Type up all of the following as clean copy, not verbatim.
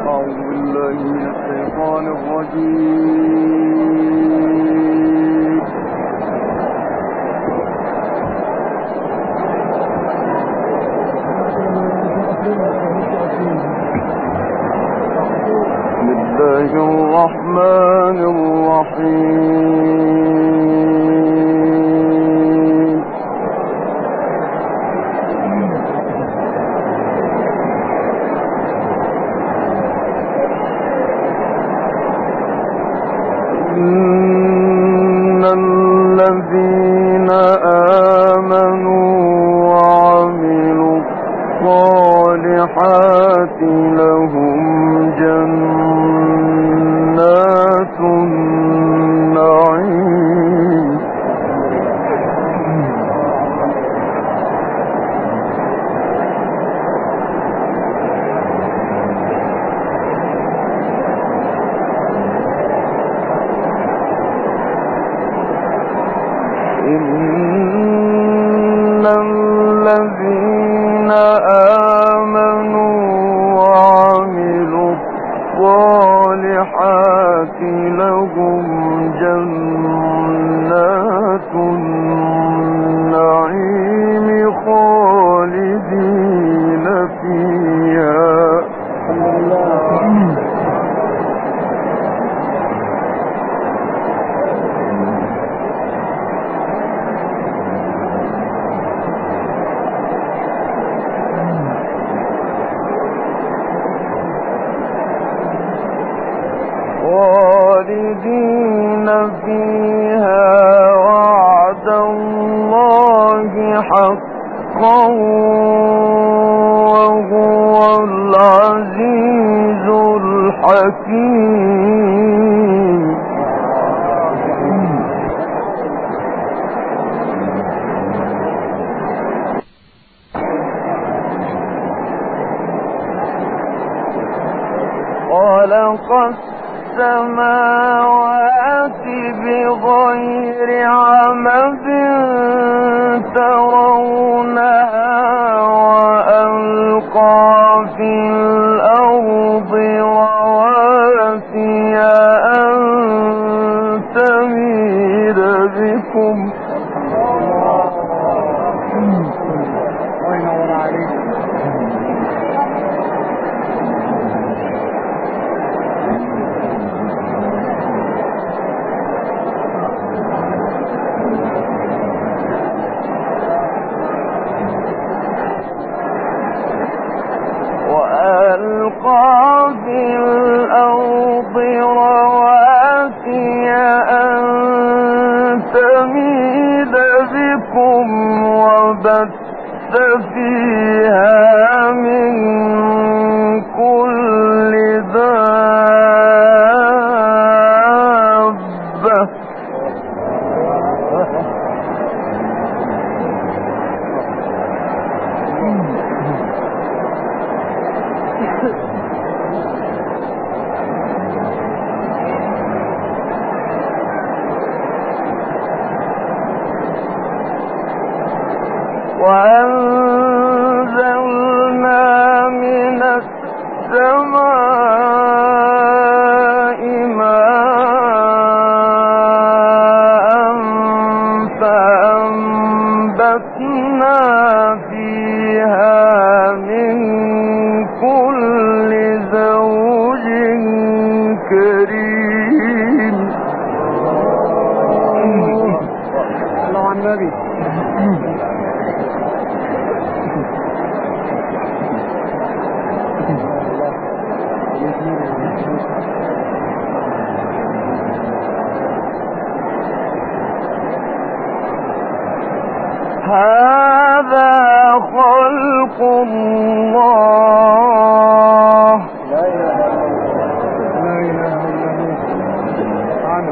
أعوذ بالله من الشيطان الرجيم. بسم الله الرحمن الرحيم. إن الذين آمنوا وعملوا الصالحات لهم جنات النعيم. إن الذين آمنوا وعملوا الصالحات لهم جنات النعيم خالدين فيها. خالدين فيها وعد الله حقا وهو العزيز الحكيم. خلق السماوات بغير عمد ترونها وألقى في الأرض رواسي أن تميد بكم. وألقى في الأرض رواسي أن تميد بكم وبث فيها من كل دابة. وأنزلنا من السماء ماء فأنبتنا فيها من كل زوج كريم. الله عن النبي. هذا خلق الله. لا إله إلا الله.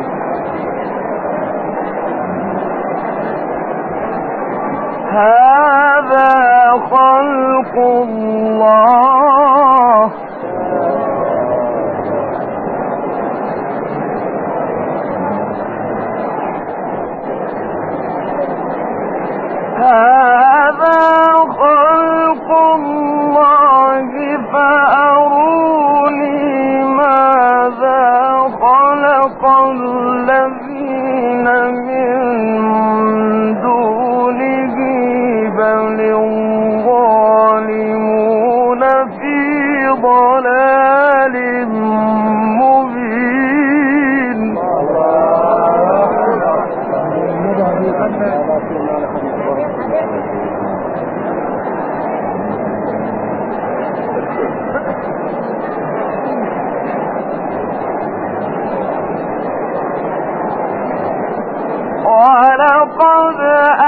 هذا خلق الله. هذا خلق الله الذين من دونه بل الظالمون في ضلال مبين. ولقد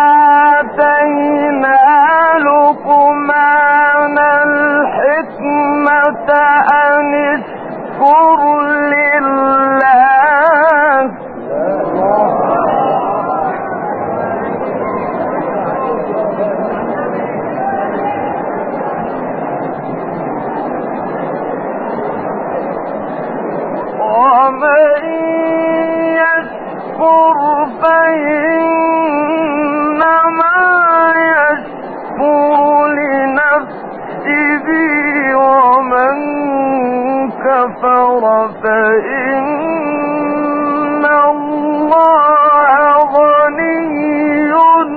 آتينا لقمان الحكمة أن اشكر لله ومن يشكر فإنما يشكر لنفسه ومن كفر فإن الله غني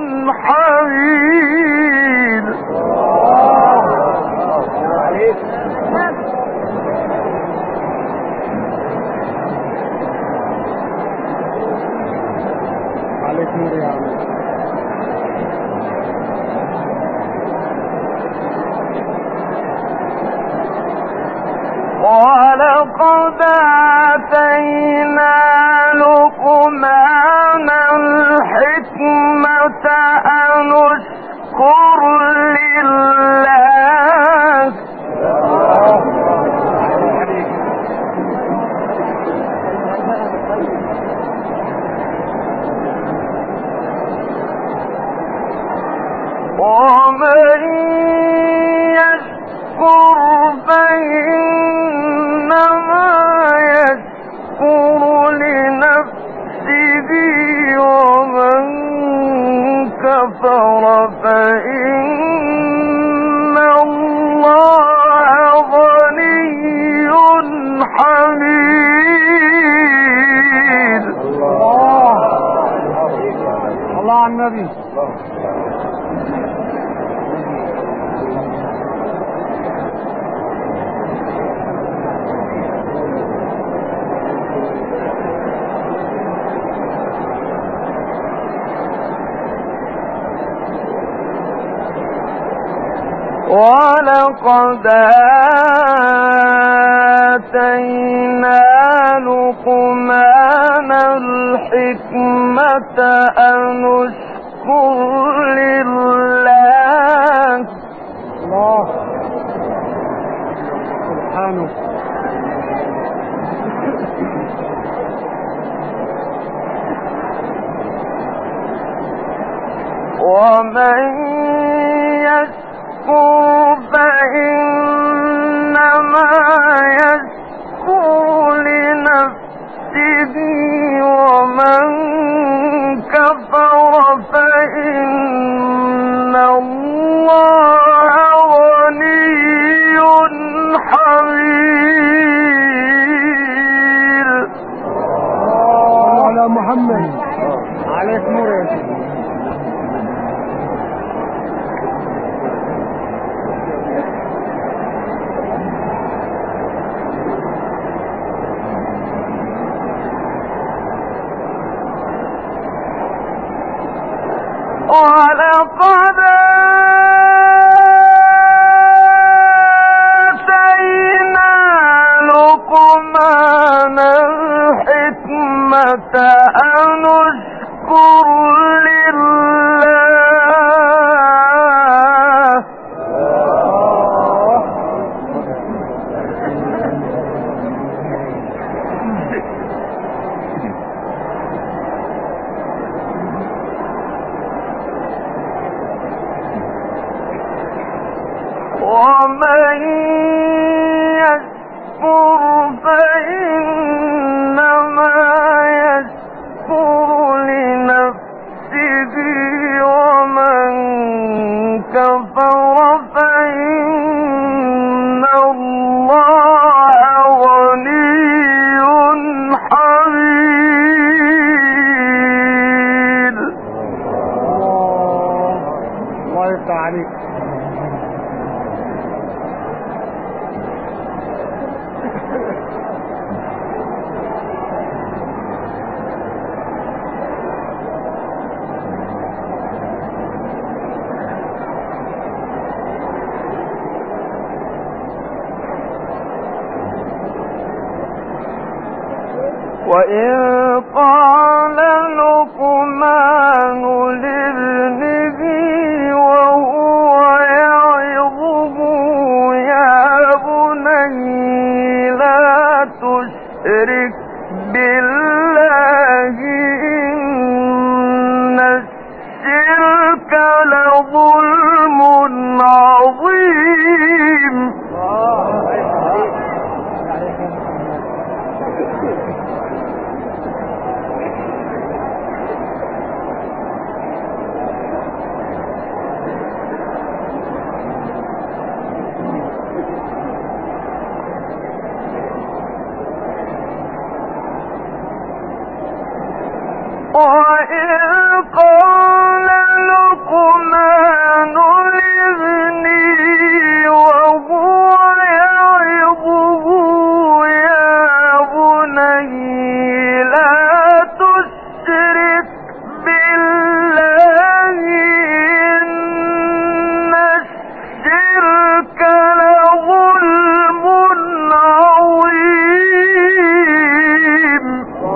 حميد. ولقد آتينا لقمان الحكمة أن اشكر لله ومن يشكر فإنما يشكر لنفسه ومن كفر فإن الله غني حميد. الله على النبي. ولقد آتينا لقمان الحكمة أن اشكر لله الله سبحانه ومن يشكر فإنما يشكر لنفسه ومن كفر فإن الله غني حميد. على محمد عليك نور يا سيدي. ولقد آتينا لقمان الحكمة أن اشكر لله ومن يشكر فإنما يشكر لنفسه ومن كفر فإن الله غني حميد. وإذ قال لقمان لابنه وهو يعظه يا بني لا تشرك بالله إن الشرك لظلم عظيم. وإذ قال لقمان لابنه وهو يعظه يا بني لا تشرك بالله إن الشرك لظلم عظيم.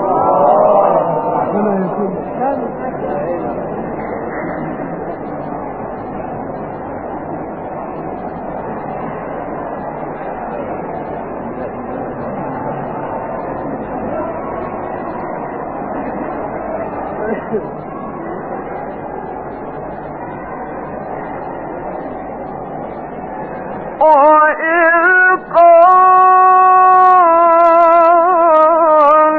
وإذ قال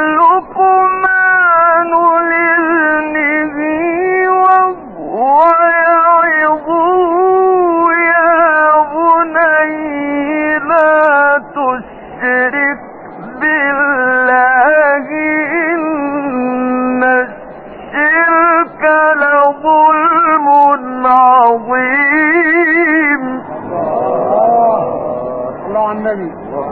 لقمان لابنه وهو يعظه يا بني لا تشرك بالله إن الشرك لظلم عظيم. الله على النبي.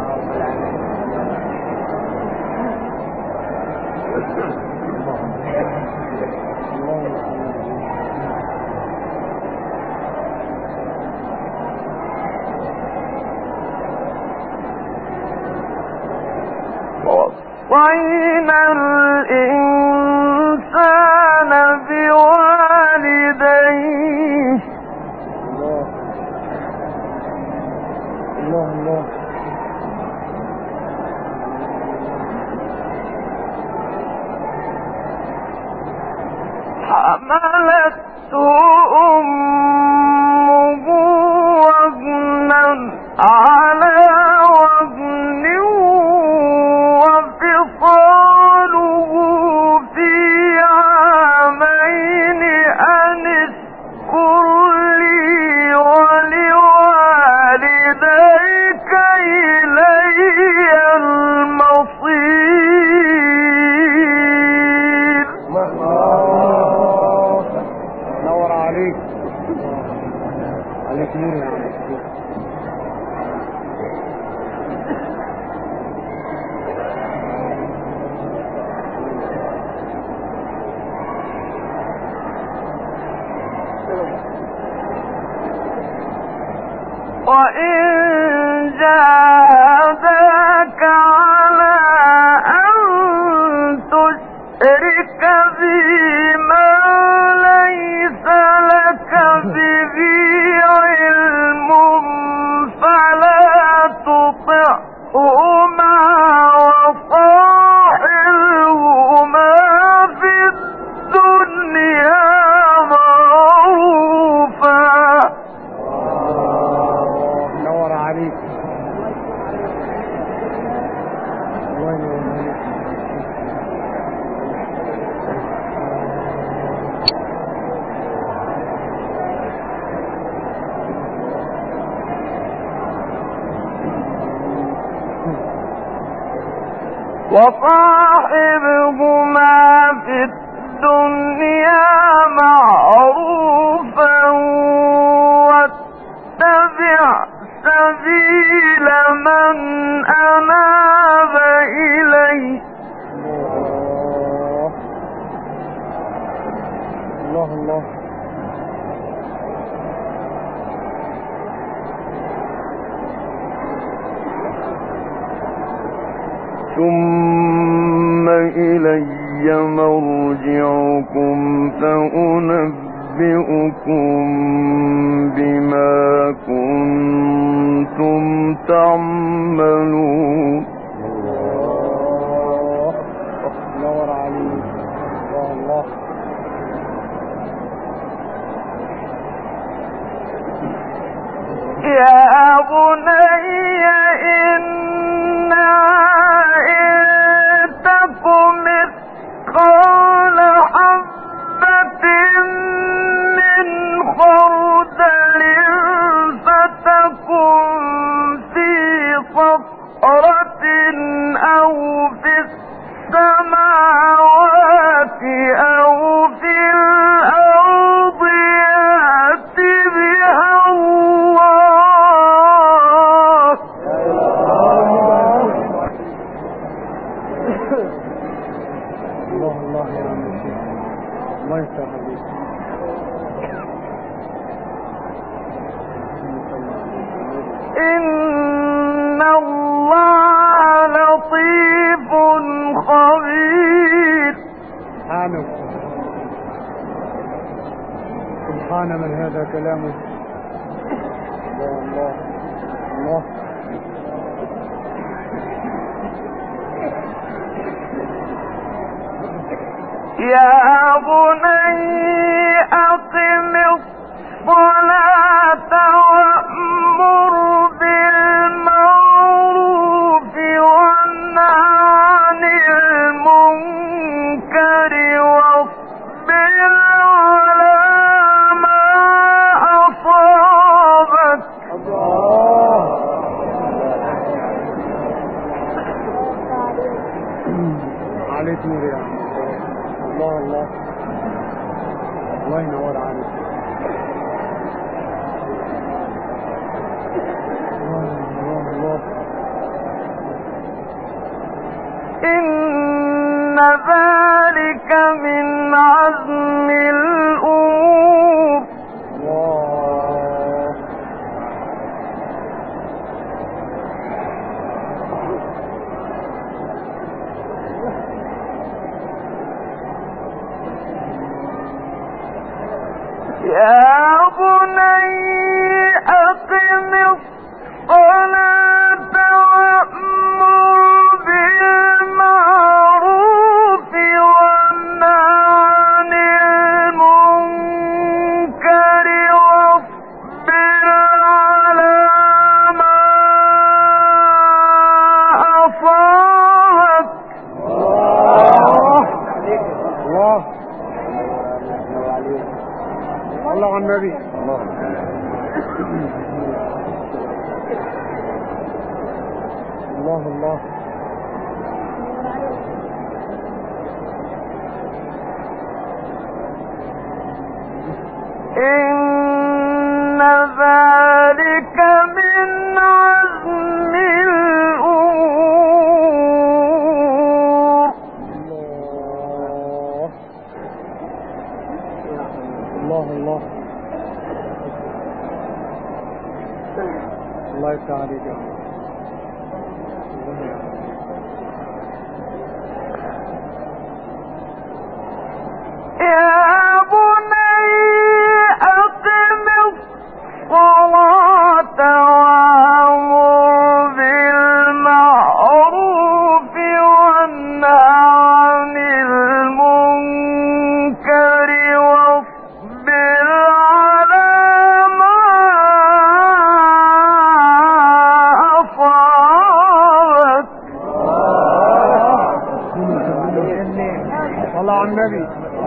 وَوَصَّيْنَا الْإِنسَانَ بِوَالِدَيْهِ الله حملته أمه وهنا على وهن وفصاله في عامين أن اشكر لي ولوالديك إلي المصير. نور عليك نور يا عم. وإن جاهداك على أن تشرك بي ما ليس لك به علم فلا تطعهما وصاحبهما في الدنيا معروفا. نور عليك. وصاحبهما في الدنيا معروفا واتبع سبيل من أناب إلي. الله ثم إلي مرجعكم فأنبئكم بما كنتم تعملون. نور عليك. الله يا بني إنها إن تك مثقال حبة من خردل فتكن في صخرة أو في السماوات أو في الأرض يأت بها الله. الله يا مسيح. الله يفتح عليك. إن الله لطيف خبير. سبحان من هذا كلامه. الله الله يا بني أقم الصلاة وأمر بالمعروف وانه عن المنكر واصبر على ما أصابك. عليك نور يا الله. الله الله ينور عليك. الله إن ذلك من عزم الأمور. يا بني أقم الصلاة وأمر بالمعروف وانه عن المنكر واصبر على ما أصابك. الله على النبي. الله الله إن ذلك من عزم الأمور. الله الله الله يفتح عليك يا رب. يا بني أقم الصلاة وأمر بالمعروف وانه عن المنكر واصبر على ما أصابك. صلى على النبي.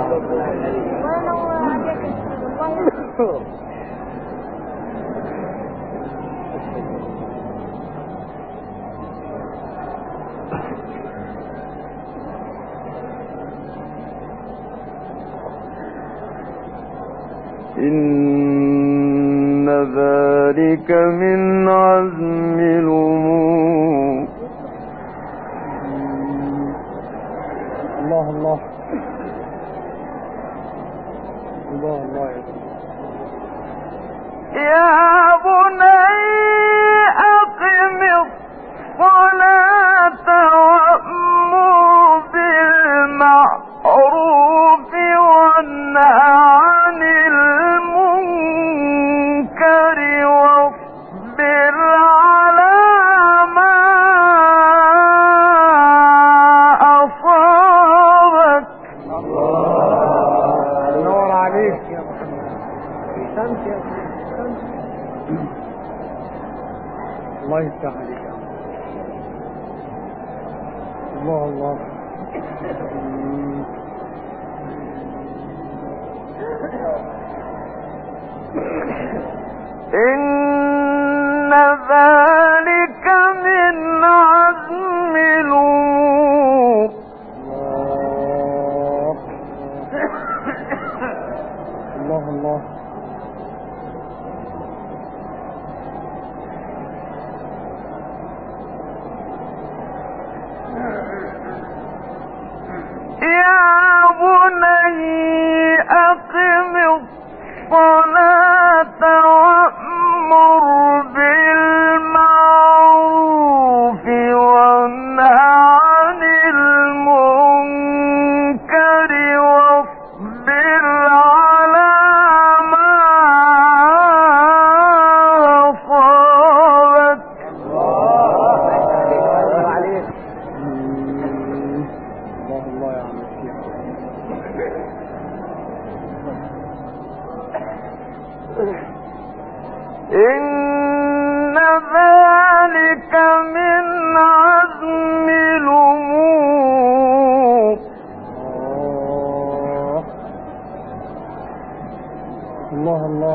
إن ذلك من عزم الأمور. الله الله الله الله يا بني أقم الصلاة وأمر بالمعروف الله الله. إن ذلك من عزم الأمور. الله الله. يا بني أقم الصلاة وأمر بالمعروف وانه عن المنكر واصبر على ما أصابك. الله الله يا عم الشيخ. إن ذلك من عزم الأمور. الله الله.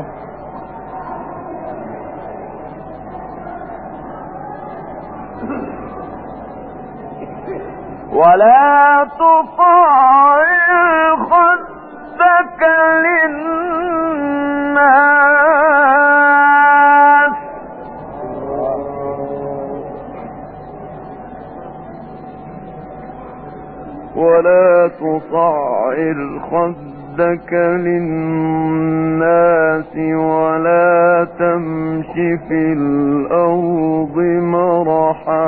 ولا تصعر خدك للناس ولا تصعر خدك للناس ولا تمش في الأرض مرحا.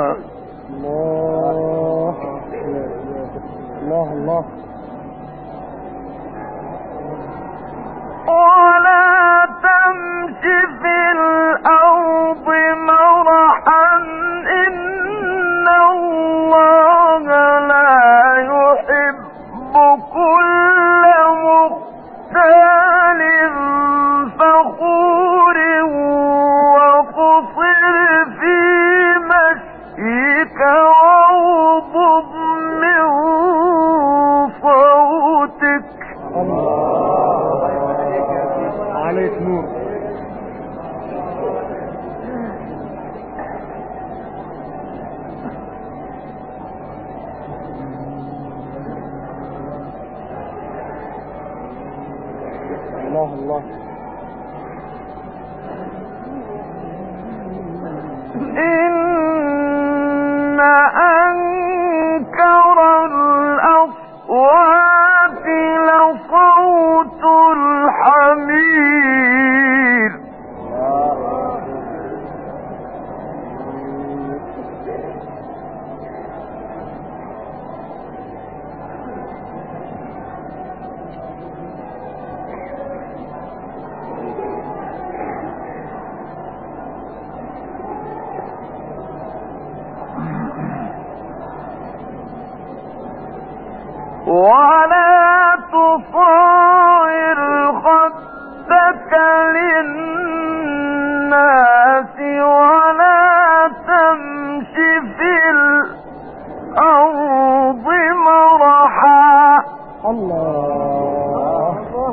الله الله الله. ولا تمش في الأرض مرحا إن الله لا يحب كل مختال فخور وقصر في مشيك واغضض من صوتك. عليك نور. الله الله. إن أنكر الأصوات لصوت الحمير. ولا تصعر خدك للناس ولا تمش في الأرض مرحا. الله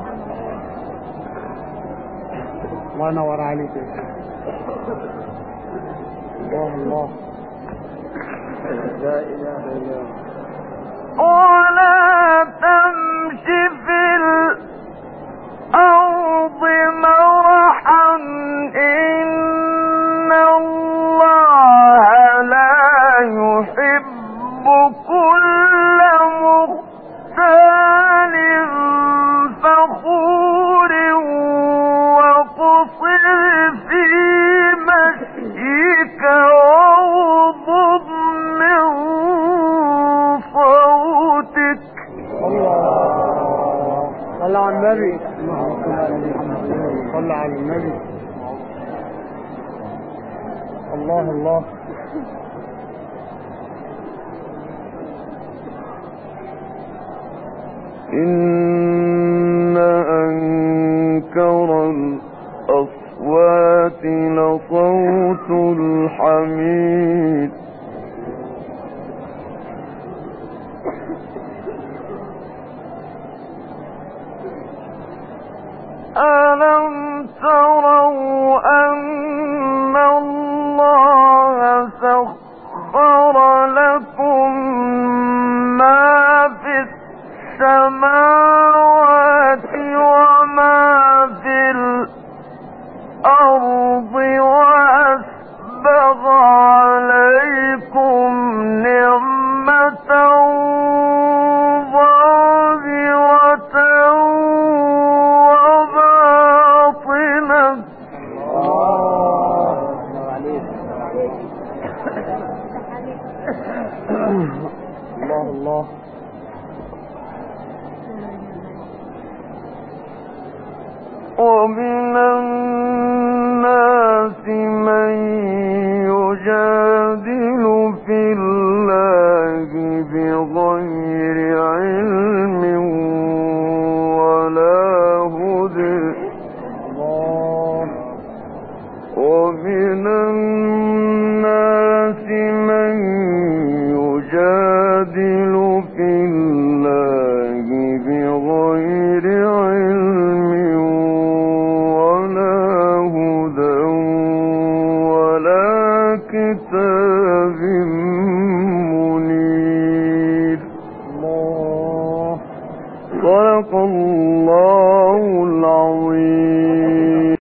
الله ينور عليك. الله الله. لا إله إلا الله. ولا تمش في الأرض مرحا إن الله لا يحب كل مختال فخور وقصر في مشيك واغضض من صوتك. صلى على النبي. صلى على النبي. الله الله. إن أنكر الأصوات لصوت الحمير. ألم تروا أن الله سخر لكم ما في السماوات وما في الأرض وأسبغ عليكم نعمة ظاهرة وباطنة الله الله. ومن الناس من يجادل في الله بغير علم ولا هدى ومن الناس من يجادل في الله بغير علم ولا هدى ولا كتاب